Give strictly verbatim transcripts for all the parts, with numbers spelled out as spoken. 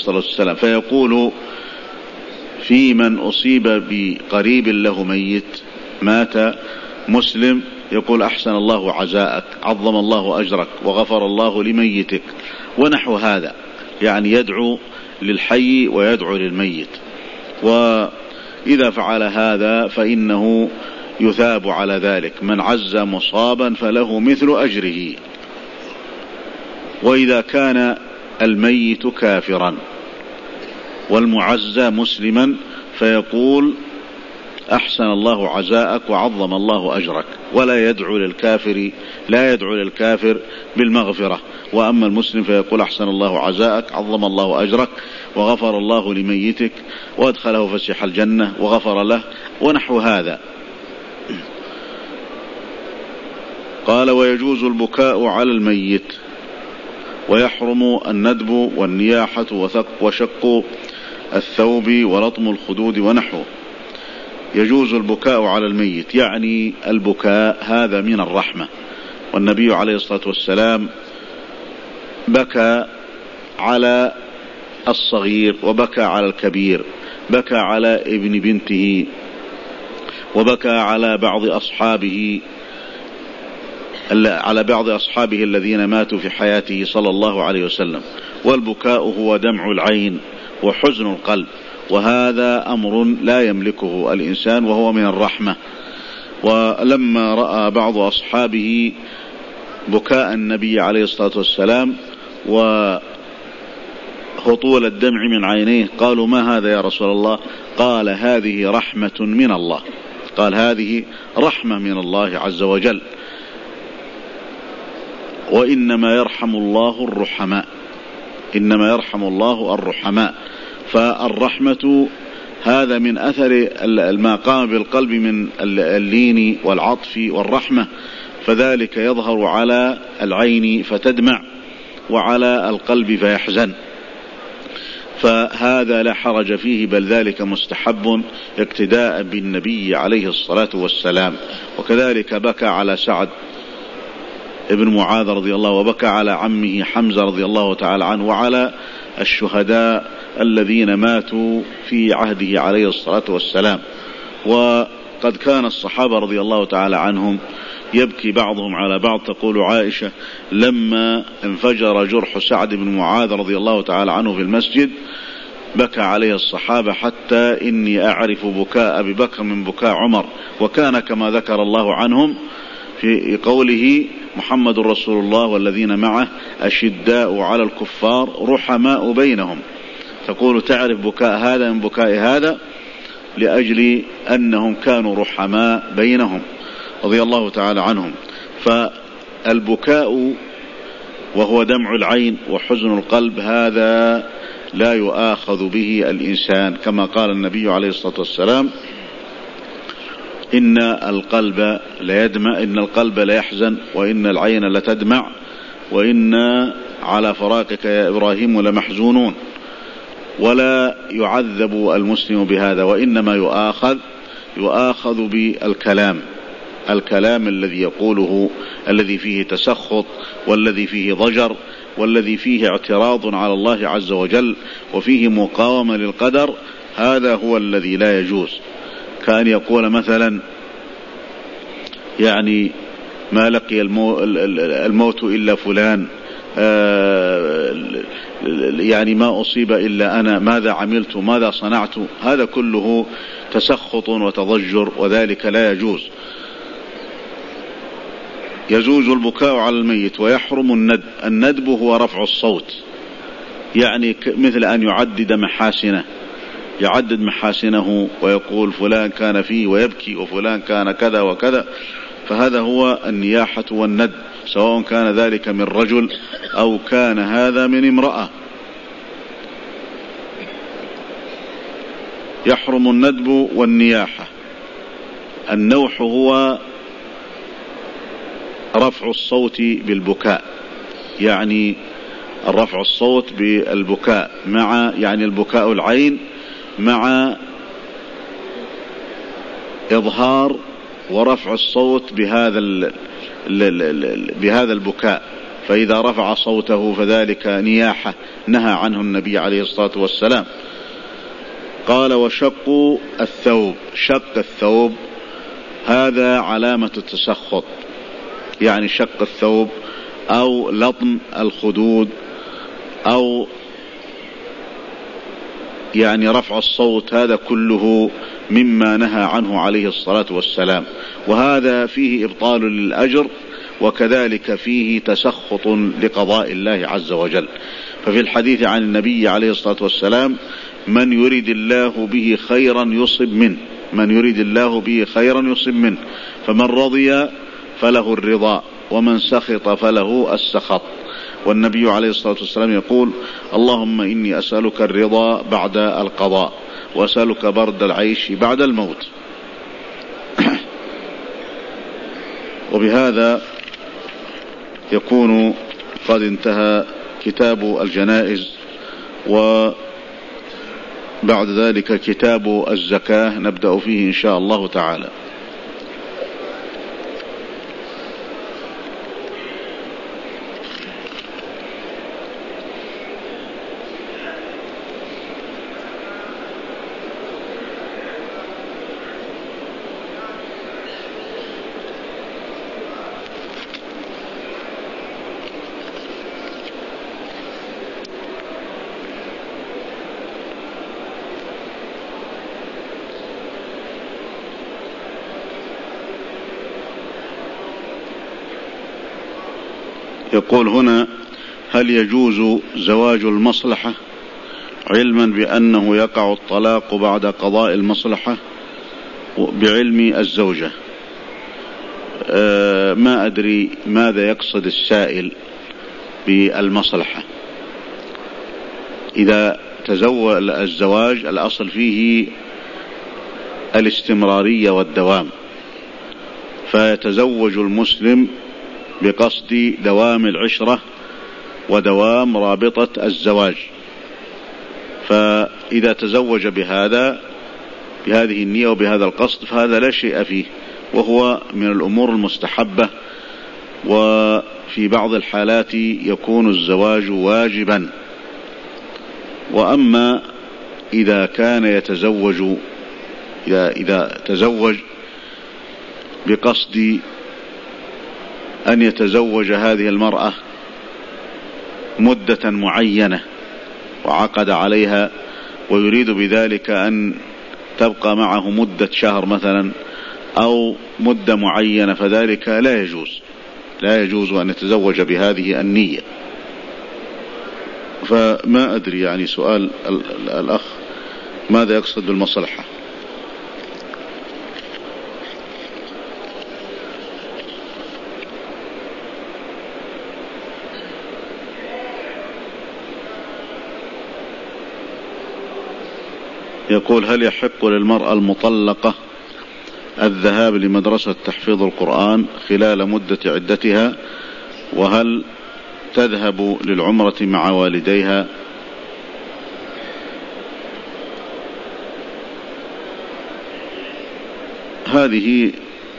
الصلاة والسلام، فيقول في من أصيب بقريب له ميت مات مسلم، يقول أحسن الله عزاءك، عظم الله أجرك، وغفر الله لميتك، ونحو هذا، يعني يدعو للحي ويدعو للميت. وإذا فعل هذا فإنه يثاب على ذلك. من عز مصابا فله مثل أجره. وإذا كان الميت كافرا والمعزى مسلما فيقول أحسن الله عزاءك وعظم الله أجرك، ولا يدعو للكافر لا يدعو للكافر بالمغفرة. وأما المسلم فيقول أحسن الله عزاءك، عظم الله أجرك، وغفر الله لميتك، وأدخله فسيح الجنة، وغفر له، ونحو هذا. قال: ويجوز البكاء على الميت، ويحرم الندب والنياحة وشق الثوب ولطم الخدود ونحوه. يجوز البكاء على الميت، يعني البكاء هذا من الرحمة. والنبي عليه الصلاة والسلام بكى على الصغير وبكى على الكبير، بكى على ابن بنته، وبكى على بعض أصحابه على بعض أصحابه الذين ماتوا في حياته صلى الله عليه وسلم. والبكاء هو دمع العين وحزن القلب، وهذا أمر لا يملكه الإنسان، وهو من الرحمة. ولما رأى بعض أصحابه بكاء النبي عليه الصلاة والسلام وهطول الدمع من عينيه قالوا: ما هذا يا رسول الله؟ قال: هذه رحمة من الله، قال هذه رحمة من الله عز وجل، وإنما يرحم الله الرحماء، إنما يرحم الله الرحماء. فالرحمة هذا من أثر ما قام بالقلب من اللين والعطف والرحمة، فذلك يظهر على العين فتدمع وعلى القلب فيحزن، فهذا لا حرج فيه، بل ذلك مستحب اقتداء بالنبي عليه الصلاة والسلام. وكذلك بكى على سعد ابن معاذ رضي الله، وبكى على عمه حمزة رضي الله تعالى عنه، وعلى الشهداء الذين ماتوا في عهده عليه الصلاة والسلام. وقد كان الصحابة رضي الله تعالى عنهم يبكي بعضهم على بعض. تقول عائشة: لما انفجر جرح سعد بن معاذ رضي الله تعالى عنه في المسجد بكى عليه الصحابة، حتى إني أعرف بكاء أبي بكر من بكاء عمر. وكان كما ذكر الله عنهم في قوله: محمد رسول الله والذين معه أشداء على الكفار رحماء بينهم. تقول تعرف بكاء هذا من بكاء هذا لأجل أنهم كانوا رحماء بينهم رضي الله تعالى عنهم. فالبكاء وهو دمع العين وحزن القلب هذا لا يؤاخذ به الإنسان، كما قال النبي عليه الصلاة والسلام: إن القلب لا يدمع، إن القلب لا يحزن، وإن العين لتدمع، وإن على فراقك يا إبراهيم لمحزونون. ولا يعذب المسلم بهذا، وإنما يؤاخذ يؤاخذ بالكلام، الكلام الذي يقوله، الذي فيه تسخط، والذي فيه ضجر، والذي فيه اعتراض على الله عز وجل، وفيه مقاومة للقدر، هذا هو الذي لا يجوز. كأن يقول مثلا: يعني ما لقي الموت إلا فلان، يعني ما أصيب إلا أنا، ماذا عملت، ماذا صنعت. هذا كله تسخط وتضجر، وذلك لا يجوز. يجوز البكاء على الميت، ويحرم الندب. الندب هو رفع الصوت، يعني مثل أن يعدد محاسنه، يعدد محاسنه ويقول فلان كان فيه ويبكي، وفلان كان كذا وكذا. فهذا هو النياحة والندب، سواء كان ذلك من رجل أو كان هذا من امرأة. يحرم الندب والنياحة. النوح هو رفع الصوت بالبكاء، يعني الرفع الصوت بالبكاء مع يعني البكاء العين مع إظهار ورفع الصوت بهذا بهذا البكاء، فإذا رفع صوته فذلك نياحة نهى عنه النبي عليه الصلاة والسلام. قال وشق الثوب، شق الثوب هذا علامة التسخط، يعني شق الثوب أو لطم الخدود أو يعني رفع الصوت، هذا كله مما نهى عنه عليه الصلاة والسلام، وهذا فيه إبطال للأجر وكذلك فيه تسخط لقضاء الله عز وجل. ففي الحديث عن النبي عليه الصلاة والسلام من يريد الله به خيرا يصب منه، من يريد الله به خيرا يصب منه، فمن رضي فله الرضا ومن سخط فله السخط. والنبي عليه الصلاة والسلام يقول اللهم إني أسألك الرضا بعد القضاء وأسألك برد العيش بعد الموت. وبهذا يكون قد انتهى كتاب الجنائز، وبعد ذلك كتاب الزكاة نبدأ فيه إن شاء الله تعالى. يقول هنا هل يجوز زواج المصلحة علما بأنه يقع الطلاق بعد قضاء المصلحة بعلم الزوجة؟ أه ما أدري ماذا يقصد السائل بالمصلحة. إذا تزوج الزواج الأصل فيه الاستمرارية والدوام، فيتزوج المسلم بقصد دوام العشرة ودوام رابطة الزواج، فإذا تزوج بهذا بهذه النية وبهذا القصد فهذا لا شيء فيه، وهو من الأمور المستحبة، وفي بعض الحالات يكون الزواج واجبا. وأما إذا كان يتزوج إذا, إذا تزوج بقصد أن يتزوج هذه المرأة مدة معينة وعقد عليها ويريد بذلك أن تبقى معه مدة شهر مثلا أو مدة معينة، فذلك لا يجوز لا يجوز أن يتزوج بهذه النية. فما أدري يعني سؤال الأخ ماذا يقصد بالمصلحة. يقول هل يحق للمرأة المطلقة الذهاب لمدرسة تحفيظ القرآن خلال مدة عدتها، وهل تذهب للعمرة مع والديها؟ هذه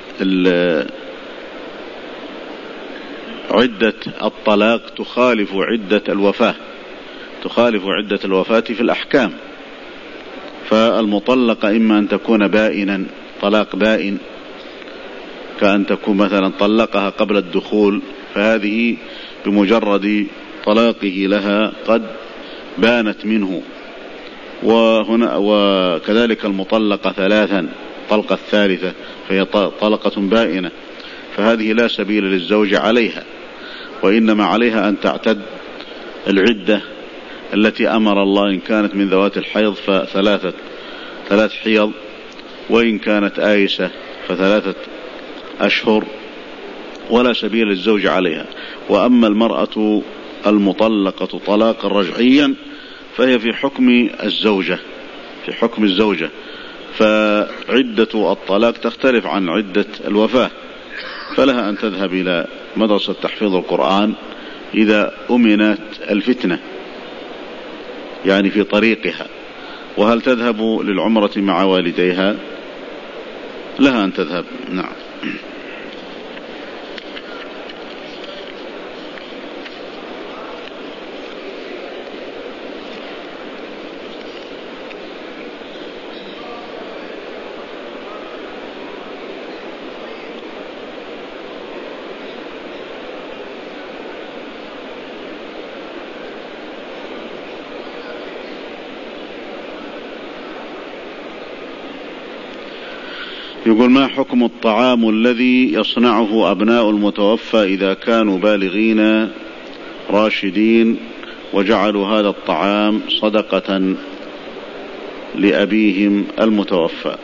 عدة الطلاق تخالف عدة الوفاة تخالف عدة الوفاة في الأحكام. فالمطلقة إما أن تكون بائنا طلاق بائن، كأن تكون مثلا طلقها قبل الدخول، فهذه بمجرد طلاقه لها قد بانت منه. وهنا وكذلك المطلقة ثلاثا طلقة الثالثة فهي طلقة بائنة، فهذه لا سبيل للزوج عليها، وإنما عليها أن تعتد العدة التي أمر الله، إن كانت من ذوات الحيض فثلاثة ثلاث حيض، وإن كانت آيسة فثلاثة أشهر، ولا سبيل للزوج عليها. وأما المرأة المطلقة طلاقا رجعيا فهي في حكم الزوجة في حكم الزوجة فعدة الطلاق تختلف عن عدة الوفاة، فلها أن تذهب إلى مدرسة تحفيظ القرآن إذا أمنت الفتنة، يعني في طريقها. وهل تذهب للعمرة مع والديها؟ لها أن تذهب، نعم. يقول: ما حكم الطعام الذي يصنعه أبناء المتوفى إذا كانوا بالغين راشدين وجعلوا هذا الطعام صدقة لأبيهم المتوفى؟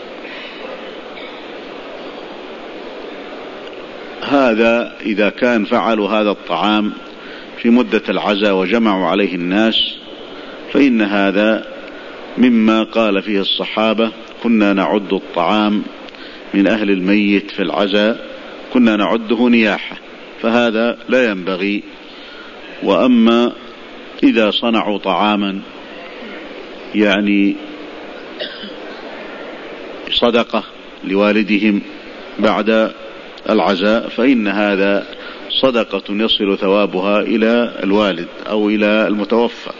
هذا إذا كان فعلوا هذا الطعام في مدة العزاء وجمعوا عليه الناس فإن هذا مما قال فيه الصحابة: كنا نعد الطعام من أهل الميت في العزاء كنا نعده نياحة، فهذا لا ينبغي. وأما إذا صنعوا طعاما يعني صدقة لوالدهم بعد العزاء فإن هذا صدقة يصل ثوابها إلى الوالد أو إلى المتوفى.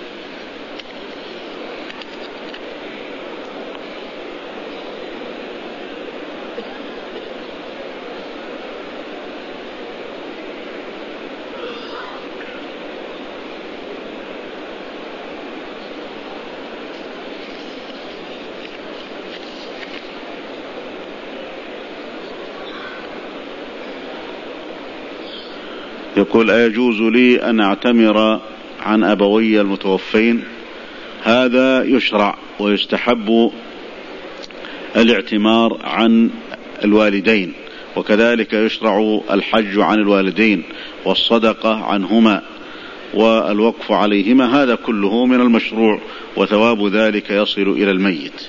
يقول: أيجوز لي أن أعتمر عن أبوي المتوفين؟ هذا يشرع ويستحب الاعتمار عن الوالدين، وكذلك يشرع الحج عن الوالدين والصدقة عنهما والوقف عليهما، هذا كله من المشروع وثواب ذلك يصل إلى الميت.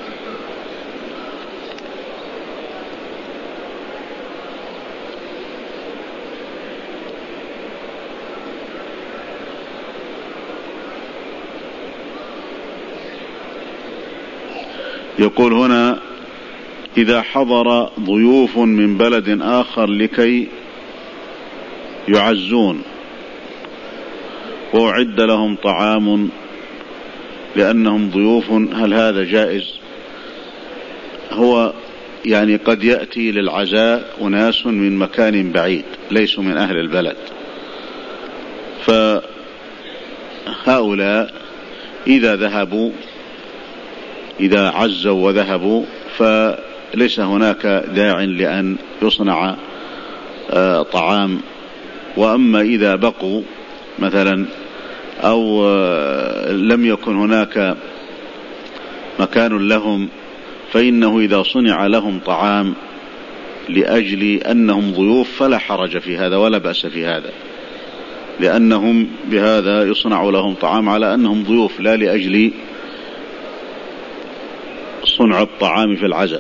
يقول هنا: إذا حضر ضيوف من بلد آخر لكي يعزون وأعد لهم طعام لأنهم ضيوف، هل هذا جائز؟ هو يعني قد يأتي للعزاء أناس من مكان بعيد ليسوا من أهل البلد، فهؤلاء إذا ذهبوا إذا عزوا وذهبوا فليس هناك داع لأن يصنع طعام. وأما إذا بقوا مثلا أو لم يكن هناك مكان لهم فإنه إذا صنع لهم طعام لأجل أنهم ضيوف فلا حرج في هذا ولا بأس في هذا، لأنهم بهذا يصنع لهم طعام على أنهم ضيوف لا لأجل صنع الطعام في العزاء.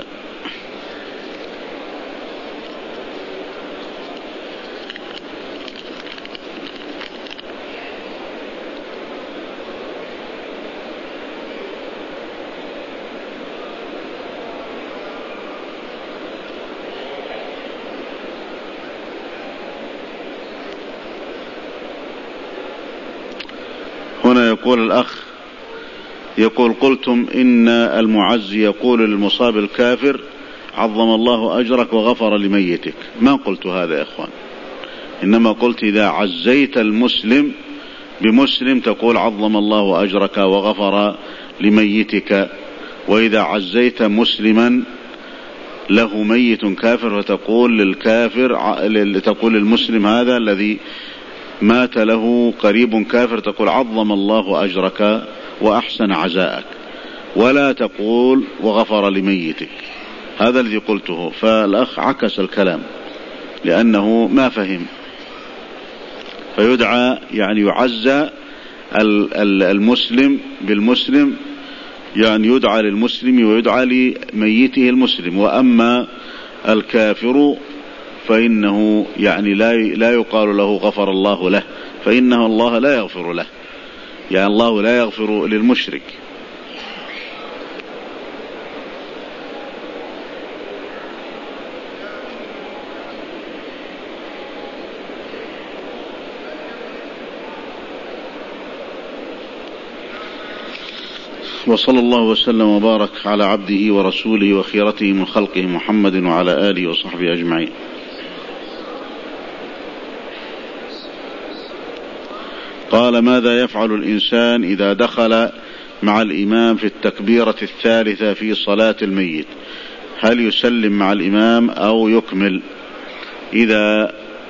هنا يقول الأخ يقول: قلتم إن المعزي يقول للمصاب الكافر: عظم الله أجرك وغفر لميتك. ما قلت هذا يا إخوان، إنما قلت إذا عزيت المسلم بمسلم تقول: عظم الله أجرك وغفر لميتك. وإذا عزيت مسلما له ميت كافر فتقول للكافر تقول للمسلم هذا الذي مات له قريب كافر تقول: عظم الله أجرك وأحسن عزاءك، ولا تقول وغفر لميتك. هذا الذي قلته. فالأخ عكس الكلام لأنه ما فهم، فيدعى يعني يعزى المسلم بالمسلم، يعني يدعى للمسلم ويدعى لميته المسلم. وأما الكافر فإنه يعني لا لا يقال له غفر الله له، فإنه الله لا يغفر له، يعني الله لا يغفر للمشرك. وصلى الله وسلم وبارك على عبده ورسوله وخيرته من خلقه محمد وعلى آله وصحبه أجمعين. قال: ماذا يفعل الإنسان إذا دخل مع الإمام في التكبيرة الثالثة في صلاة الميت؟ هل يسلم مع الإمام أو يكمل؟ إذا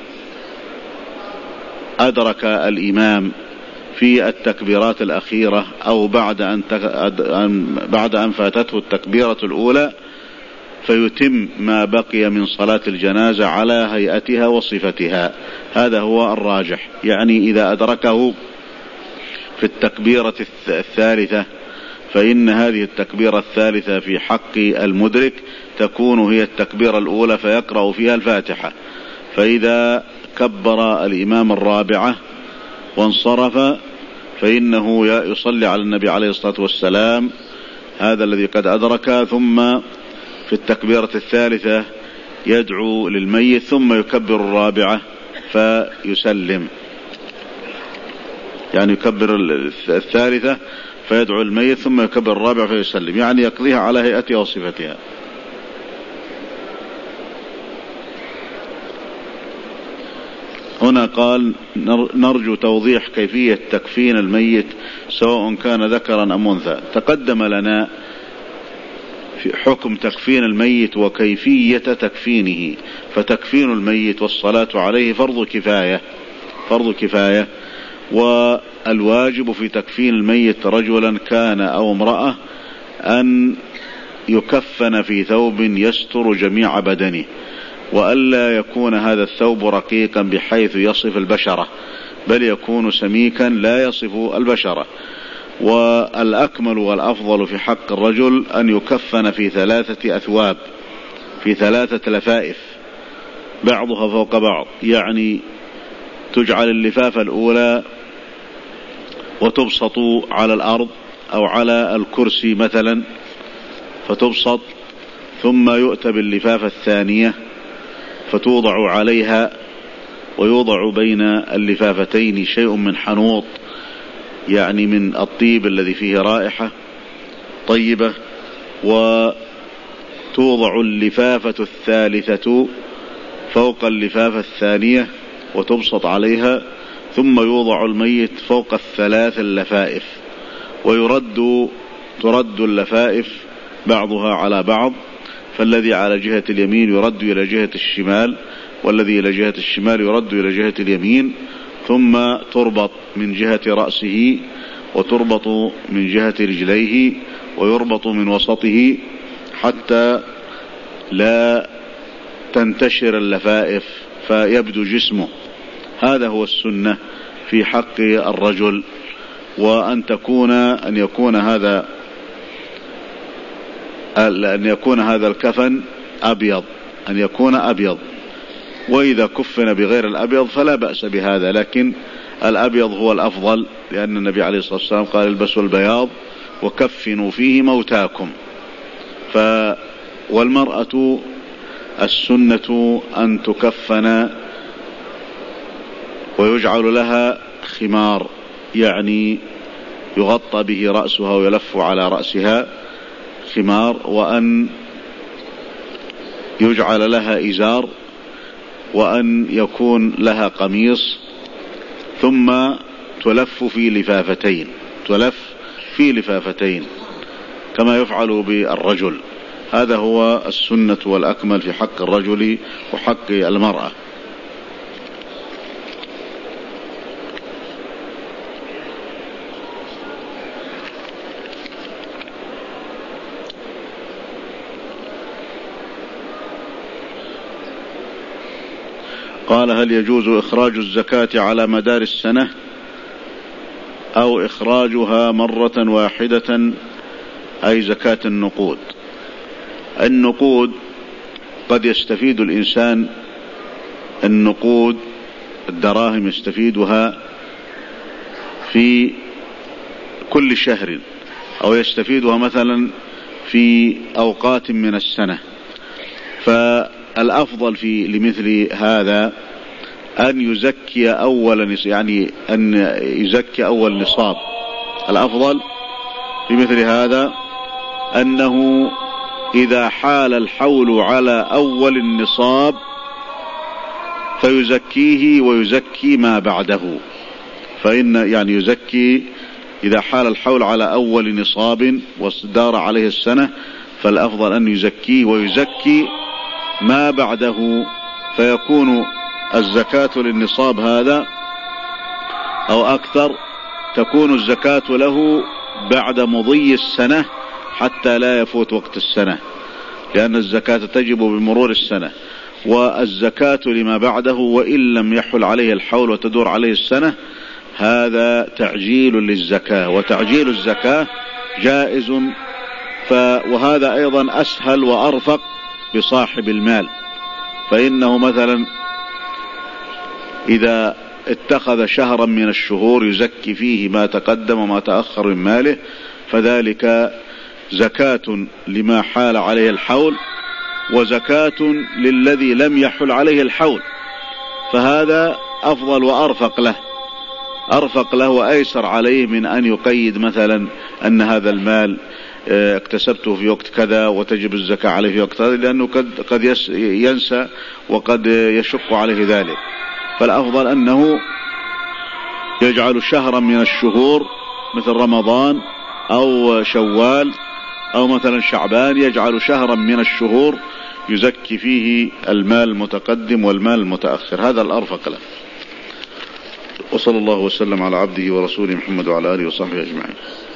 أدرك الإمام في التكبيرات الأخيرة أو بعد أن بعد أن فاتته التكبيرة الأولى فيتم ما بقي من صلاة الجنازة على هيئتها وصفتها، هذا هو الراجح. يعني إذا أدركه في التكبيرة الثالثة فإن هذه التكبيرة الثالثة في حق المدرك تكون هي التكبيرة الأولى فيقرأ فيها الفاتحة، فإذا كبر الإمام الرابعة وانصرف فإنه يصلي على النبي عليه الصلاة والسلام، هذا الذي قد أدرك، ثم في التكبيرة الثالثة يدعو للميت ثم يكبر الرابعة فيسلم، يعني يكبر الثالثة فيدعو الميت ثم يكبر الرابعة فيسلم، يعني يقضيها على هيئتها وصفتها. هنا قال نرجو توضيح كيفية تكفين الميت سواء كان ذكرا أم أنثى. تقدم لنا في حكم تكفين الميت وكيفية تكفينه، فتكفين الميت والصلاة عليه فرض كفاية فرض كفاية والواجب في تكفين الميت رجلا كان أو امرأة أن يكفن في ثوب يستر جميع بدنه، وألا يكون هذا الثوب رقيقا بحيث يصف البشرة، بل يكون سميكا لا يصف البشرة. والأكمل والأفضل في حق الرجل أن يكفن في ثلاثة أثواب، في ثلاثة لفائف بعضها فوق بعض، يعني تجعل اللفافة الأولى وتبسط على الأرض أو على الكرسي مثلا فتبسط، ثم يؤتى باللفافة الثانية فتوضع عليها، ويوضع بين اللفافتين شيء من حنوط، يعني من الطيب الذي فيه رائحة طيبة، وتوضع اللفافة الثالثة فوق اللفافة الثانية وتبسط عليها، ثم يوضع الميت فوق الثلاث اللفائف، ويرد ترد اللفائف بعضها على بعض، فالذي على جهة اليمين يرد إلى جهة الشمال، والذي إلى جهة الشمال يرد إلى جهة اليمين، ثم تربط من جهة رأسه وتربط من جهة رجليه ويربط من وسطه حتى لا تنتشر اللفائف فيبدو جسمه. هذا هو السنة في حق الرجل، وأن تكون أن يكون هذا أن يكون هذا الكفن أبيض، أن يكون أبيض، وإذا كفن بغير الأبيض فلا بأس بهذا، لكن الأبيض هو الأفضل، لأن النبي عليه الصلاة والسلام قال البسوا البياض وكفنوا فيه موتاكم. ف والمرأة السنة أن تكفن ويجعل لها خمار، يعني يغطى به رأسها ويلف على رأسها خمار، وأن يجعل لها إزار، وأن يكون لها قميص، ثم تلف في لفافتين تلف في لفافتين كما يفعل بالرجل. هذا هو السنة والأكمل في حق الرجل وحق المرأة. قال هل يجوز إخراج الزكاة على مدار السنة أو إخراجها مرة واحدة، أي زكاة النقود؟ النقود قد يستفيد الإنسان، النقود الدراهم يستفيدها في كل شهر، أو يستفيدها مثلا في أوقات من السنة، فالأفضل في لمثل هذا أن يزكي أول، يعني أن يزكي أول نصاب. الأفضل في مثل هذا أنه إذا حال الحول على أول النصاب فيزكيه ويزكي ما بعده، فإن يعني يزكي إذا حال الحول على أول نصاب ودار عليه السنة فالأفضل أن يزكيه ويزكي ما بعده، فيكون الزكاة للنصاب هذا أو أكثر، تكون الزكاة له بعد مضي السنة حتى لا يفوت وقت السنة، لأن الزكاة تجب بمرور السنة. والزكاة لما بعده وإن لم يحل عليه الحول وتدور عليه السنة، هذا تعجيل للزكاة، وتعجيل الزكاة جائز. وهذا أيضا أسهل وأرفق بصاحب المال، فإنه مثلا إذا اتخذ شهرا من الشهور يزكي فيه ما تقدم وما تأخر من ماله، فذلك زكاة لما حال عليه الحول، وزكاة للذي لم يحل عليه الحول، فهذا أفضل وأرفق له أرفق له وأيسر عليه من أن يقيد مثلا أن هذا المال اكتسبته في وقت كذا وتجب الزكاة عليه في وقت هذا، لأنه قد, قد ينسى وقد يشق عليه ذلك. فالأفضل أنه يجعل شهرا من الشهور مثل رمضان أو شوال أو مثلا شعبان، يجعل شهرا من الشهور يزكي فيه المال المتقدم والمال المتأخر، هذا الأرفق له. وصلى الله وسلم على عبده ورسوله محمد وعلى آله وصحبه أجمعين.